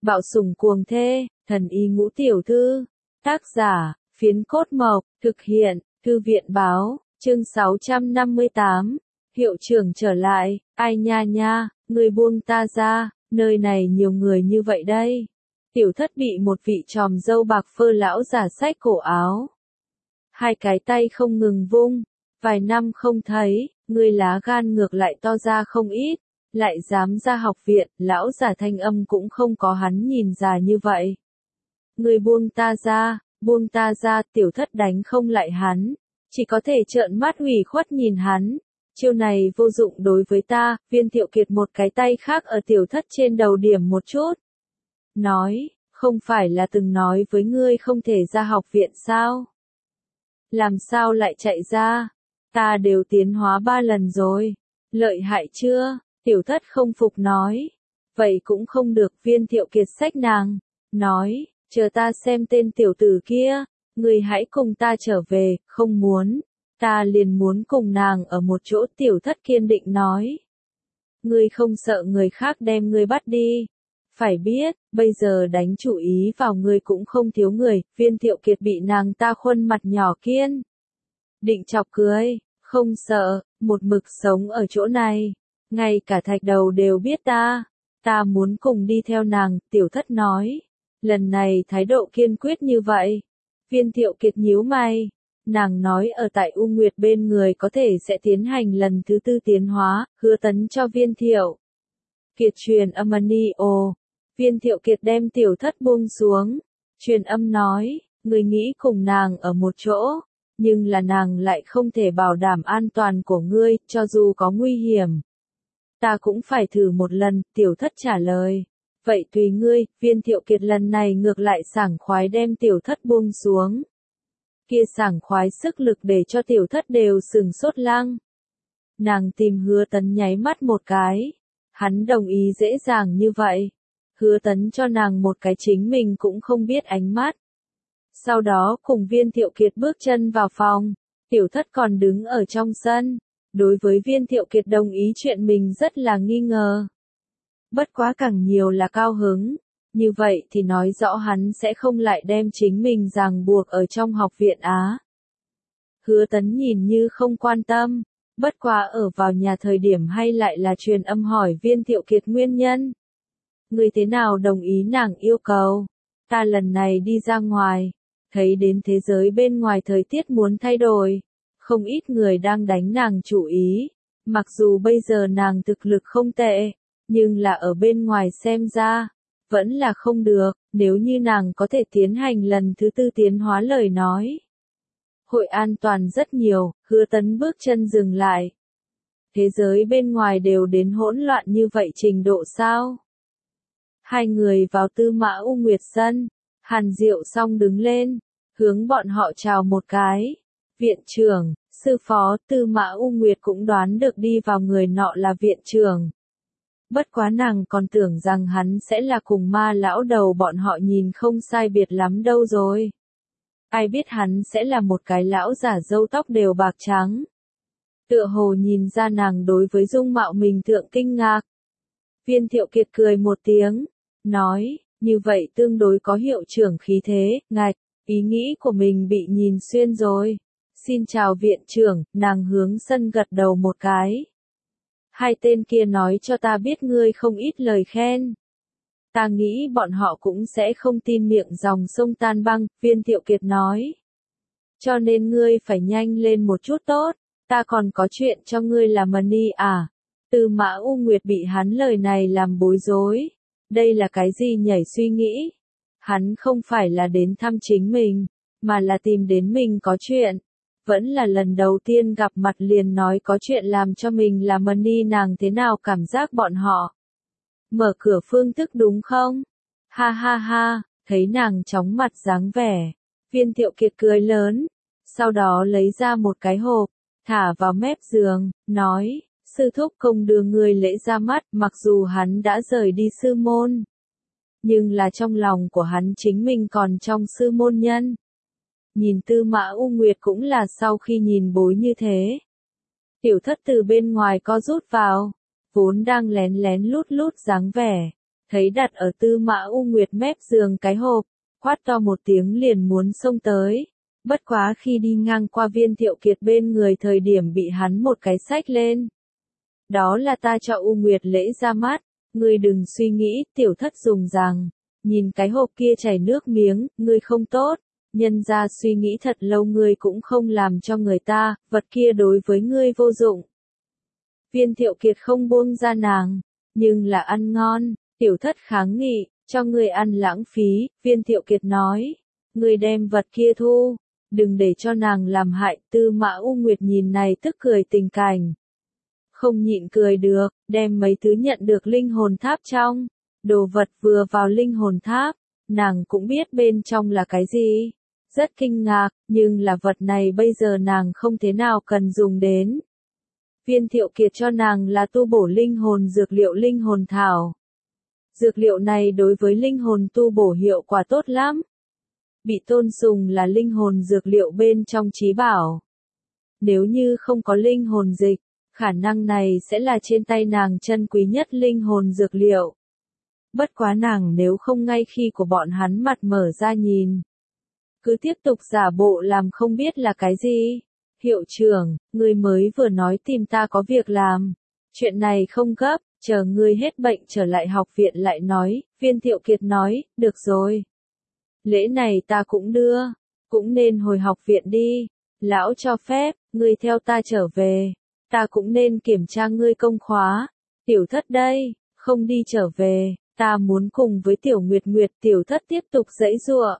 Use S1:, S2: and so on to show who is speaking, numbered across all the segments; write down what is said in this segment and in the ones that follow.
S1: Bạo sủng cuồng thê, thần y ngũ tiểu thư. Tác giả, Phiến Cốt Mộc, thực hiện, Thư viện Báo, chương 658. Hiệu trưởng trở lại, ai nha nha, người buông ta ra, nơi này nhiều người như vậy đây. Tiểu thất bị một vị tròm râu bạc phơ lão giả xách cổ áo. Hai cái tay không ngừng vung, vài năm không thấy, người lá gan ngược lại to ra không ít, lại dám ra học viện, lão giả thanh âm cũng không có hắn nhìn già như vậy. Người buông ta ra, tiểu thất đánh không lại hắn, chỉ có thể trợn mắt ủy khuất nhìn hắn. Chiêu này vô dụng đối với ta, Viên Thiệu Kiệt một cái tay khác ở tiểu thất trên đầu điểm một chút. Nói, không phải là từng nói với ngươi không thể ra học viện sao? Làm sao lại chạy ra? Ta đều tiến hóa 3 lần rồi. Lợi hại chưa? Tiểu thất không phục nói. Vậy cũng không được, Viên Thiệu Kiệt xách nàng. Nói, chờ ta xem tên tiểu tử kia. Ngươi hãy cùng ta trở về, không muốn. Ta liền muốn cùng nàng ở một chỗ, tiểu thất kiên định nói. Ngươi không sợ người khác đem ngươi bắt đi. Phải biết, bây giờ đánh chủ ý vào ngươi cũng không thiếu người, Viên Thiệu Kiệt bị nàng ta khuôn mặt nhỏ kiên. Định chọc cười, không sợ, một mực sống ở chỗ này. Ngay cả thạch đầu đều biết ta muốn cùng đi theo nàng, tiểu thất nói. Lần này thái độ kiên quyết như vậy. Viên Thiệu Kiệt nhíu mày. Nàng nói ở tại U Nguyệt bên người có thể sẽ tiến hành lần thứ 4 tiến hóa, hứa tấn cho Viên Thiệu Kiệt truyền âm ồ. Viên Thiệu Kiệt đem tiểu thất buông xuống. Truyền âm nói, người nghĩ cùng nàng ở một chỗ, nhưng là nàng lại không thể bảo đảm an toàn của ngươi, cho dù có nguy hiểm. Ta cũng phải thử một lần, tiểu thất trả lời. Vậy tùy ngươi, Viên Thiệu Kiệt lần này ngược lại sảng khoái đem tiểu thất buông xuống. Kia sảng khoái sức lực để cho tiểu thất đều sừng sốt lăng. Nàng tìm hứa tấn nháy mắt một cái. Hắn đồng ý dễ dàng như vậy. Hứa tấn cho nàng một cái chính mình cũng không biết ánh mắt. Sau đó cùng Viên Thiệu Kiệt bước chân vào phòng. Tiểu thất còn đứng ở trong sân. Đối với Viên Thiệu Kiệt đồng ý chuyện mình rất là nghi ngờ. Bất quá càng nhiều là cao hứng. Như vậy thì nói rõ hắn sẽ không lại đem chính mình ràng buộc ở trong học viện Á. Hứa tấn nhìn như không quan tâm. Bất quá ở vào nhà thời điểm hay lại là truyền âm hỏi Viên Thiệu Kiệt nguyên nhân. Người thế nào đồng ý nàng yêu cầu? Ta lần này đi ra ngoài. Thấy đến thế giới bên ngoài thời tiết muốn thay đổi. Không ít người đang đánh nàng chủ ý. Mặc dù bây giờ nàng thực lực không tệ. Nhưng là ở bên ngoài xem ra. Vẫn là không được, nếu như nàng có thể tiến hành lần thứ 4 tiến hóa lời nói. Hội an toàn rất nhiều, hứa tấn bước chân dừng lại. Thế giới bên ngoài đều đến hỗn loạn như vậy trình độ sao? Hai người vào Tư Mã U Nguyệt sân, Hàn Diệu Song đứng lên, hướng bọn họ chào một cái. Viện trưởng, sư phó, Tư Mã U Nguyệt cũng đoán được đi vào người nọ là viện trưởng. Bất quá nàng còn tưởng rằng hắn sẽ là cùng Ma lão đầu bọn họ nhìn không sai biệt lắm đâu rồi. Ai biết hắn sẽ là một cái lão giả râu tóc đều bạc trắng. Tựa hồ nhìn ra nàng đối với dung mạo mình thượng kinh ngạc. Viên Thiệu Kiệt cười một tiếng, nói, như vậy tương đối có hiệu trưởng khí thế, ngạch, ý nghĩ của mình bị nhìn xuyên rồi. Xin chào viện trưởng, nàng hướng sân gật đầu một cái. Hai tên kia nói cho ta biết ngươi không ít lời khen. Ta nghĩ bọn họ cũng sẽ không tin miệng dòng sông tan băng, Viên Thiệu Kiệt nói. Cho nên ngươi phải nhanh lên một chút tốt, ta còn có chuyện cho ngươi làm money à. Tư Mã U Nguyệt bị hắn lời này làm bối rối. Đây là cái gì nhảy suy nghĩ? Hắn không phải là đến thăm chính mình, mà là tìm đến mình có chuyện. Vẫn là lần đầu tiên gặp mặt liền nói có chuyện làm cho mình là money, nàng thế nào cảm giác bọn họ. Mở cửa phương thức đúng không? Ha ha ha, thấy nàng chóng mặt dáng vẻ. Viên Thiệu Kiệt cười lớn. Sau đó lấy ra một cái hộp, thả vào mép giường, nói, sư thúc công đưa người lễ ra mắt, mặc dù hắn đã rời đi sư môn. Nhưng là trong lòng của hắn chính mình còn trong sư môn nhân. Nhìn Tư Mã U Nguyệt cũng là sau khi nhìn bối như thế. Tiểu thất từ bên ngoài co rút vào, vốn đang lén lén lút lút dáng vẻ. thấy đặt ở Tư Mã U Nguyệt mép giường cái hộp, quát to một tiếng liền muốn xông tới. Bất quá khi đi ngang qua Viên Thiệu Kiệt bên người thời điểm bị hắn một cái xách lên. Đó là ta cho U Nguyệt lễ ra mắt, ngươi đừng suy nghĩ, tiểu thất dùng rằng, nhìn cái hộp kia chảy nước miếng, ngươi không tốt, nhân ra suy nghĩ thật lâu ngươi cũng không làm cho người ta, vật kia đối với ngươi vô dụng. Viên Thiệu Kiệt không buông ra nàng, nhưng là ăn ngon, tiểu thất kháng nghị, cho ngươi ăn lãng phí, Viên Thiệu Kiệt nói, ngươi đem vật kia thu, đừng để cho nàng làm hại. Tư Mã U Nguyệt nhìn này tức cười tình cảnh. Không nhịn cười được, đem mấy thứ nhận được linh hồn tháp trong. Đồ vật vừa vào linh hồn tháp, nàng cũng biết bên trong là cái gì. Rất kinh ngạc, nhưng là vật này bây giờ nàng không thế nào cần dùng đến. Viên Thiệu Kiệt cho nàng là tu bổ linh hồn dược liệu linh hồn thảo. Dược liệu này đối với linh hồn tu bổ hiệu quả tốt lắm. Bị tôn sùng là linh hồn dược liệu bên trong trí bảo. Nếu như không có linh hồn dịch, khả năng này sẽ là trên tay nàng chân quý nhất linh hồn dược liệu. Bất quá nàng nếu không ngay khi của bọn hắn mặt mở ra nhìn. Cứ tiếp tục giả bộ làm không biết là cái gì. Hiệu trưởng, ngươi mới vừa nói tìm ta có việc làm. Chuyện này không gấp, chờ ngươi hết bệnh trở lại học viện lại nói. Viên Thiệu Kiệt nói, được rồi. Lễ này ta cũng đưa, cũng nên hồi học viện đi. Lão cho phép, ngươi theo ta trở về. Ta cũng nên kiểm tra ngươi công khóa. Tiểu thất đây, không đi trở về, ta muốn cùng với Tiểu Nguyệt Nguyệt. Tiểu thất tiếp tục giãy giụa.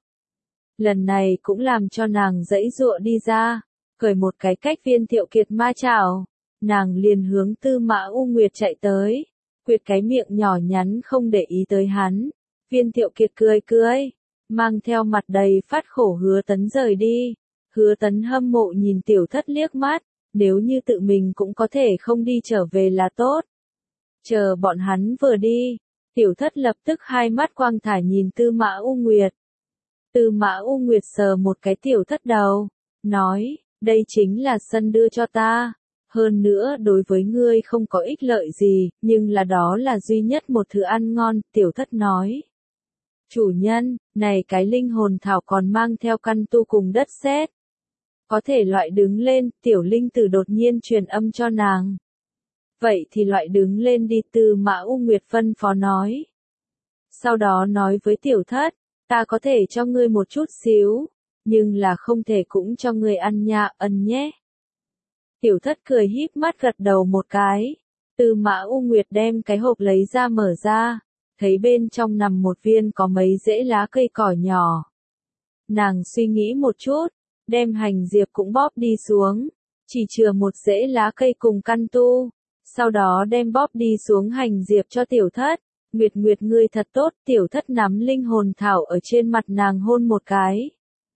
S1: Lần này cũng làm cho nàng giãy giụa đi ra, cởi một cái cách Viên Thiệu Kiệt ma chảo, nàng liền hướng Tư Mã U Nguyệt chạy tới, quyệt cái miệng nhỏ nhắn không để ý tới hắn. Viên Thiệu Kiệt cười cười, mang theo mặt đầy phát khổ Hứa Tấn rời đi. Hứa Tấn hâm mộ nhìn tiểu thất liếc mắt, nếu như tự mình cũng có thể không đi trở về là tốt. Chờ bọn hắn vừa đi, tiểu thất lập tức hai mắt quang thải nhìn Tư Mã U Nguyệt. Tư Mã U Nguyệt sờ một cái tiểu thất đầu, nói, đây chính là sân đưa cho ta. Hơn nữa đối với ngươi không có ích lợi gì, nhưng là đó là duy nhất một thứ ăn ngon, tiểu thất nói. Chủ nhân, này cái linh hồn thảo còn mang theo căn tu cùng đất sét. Có thể loại đứng lên, tiểu linh tử đột nhiên truyền âm cho nàng. Vậy thì loại đứng lên đi. Tư Mã U Nguyệt phân phó nói. Sau đó nói với tiểu thất, ta có thể cho ngươi một chút xíu, nhưng là không thể cũng cho ngươi ăn nha, ân nhé. Tiểu thất cười híp mắt gật đầu một cái. Tư Mã U Nguyệt đem cái hộp lấy ra mở ra, thấy bên trong nằm một viên có mấy rễ lá cây cỏ nhỏ. Nàng suy nghĩ một chút, đem hành diệp cũng bóp đi xuống, chỉ chừa một rễ lá cây cùng căn tu, sau đó đem bóp đi xuống hành diệp cho tiểu thất. Nguyệt Nguyệt ngươi thật tốt. Tiểu thất nắm linh hồn thảo ở trên mặt nàng hôn một cái.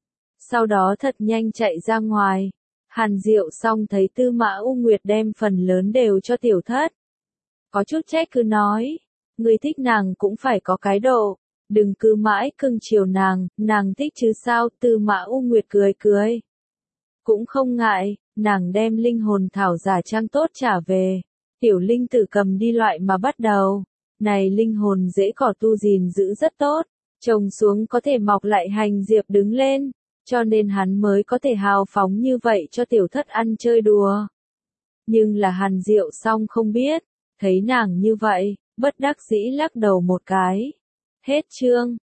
S1: Sau đó thật nhanh chạy ra ngoài. Hàn Diệu xong thấy Tư Mã U Nguyệt đem phần lớn đều cho tiểu thất. Có chút trách cứ nói, ngươi thích nàng cũng phải có cái độ, đừng cứ mãi cưng chiều nàng thích chứ sao. Tư Mã U Nguyệt cười cười. Cũng không ngại, nàng đem linh hồn thảo giả trang tốt trả về. Tiểu linh tử cầm đi loại mà bắt đầu. Này linh hồn dễ cỏ tu gìn giữ rất tốt, trồng xuống có thể mọc lại hành diệp đứng lên, cho nên hắn mới có thể hào phóng như vậy cho tiểu thất ăn chơi đùa. Nhưng là Hàn Diệu xong không biết, thấy nàng như vậy, bất đắc dĩ lắc đầu một cái. Hết chương.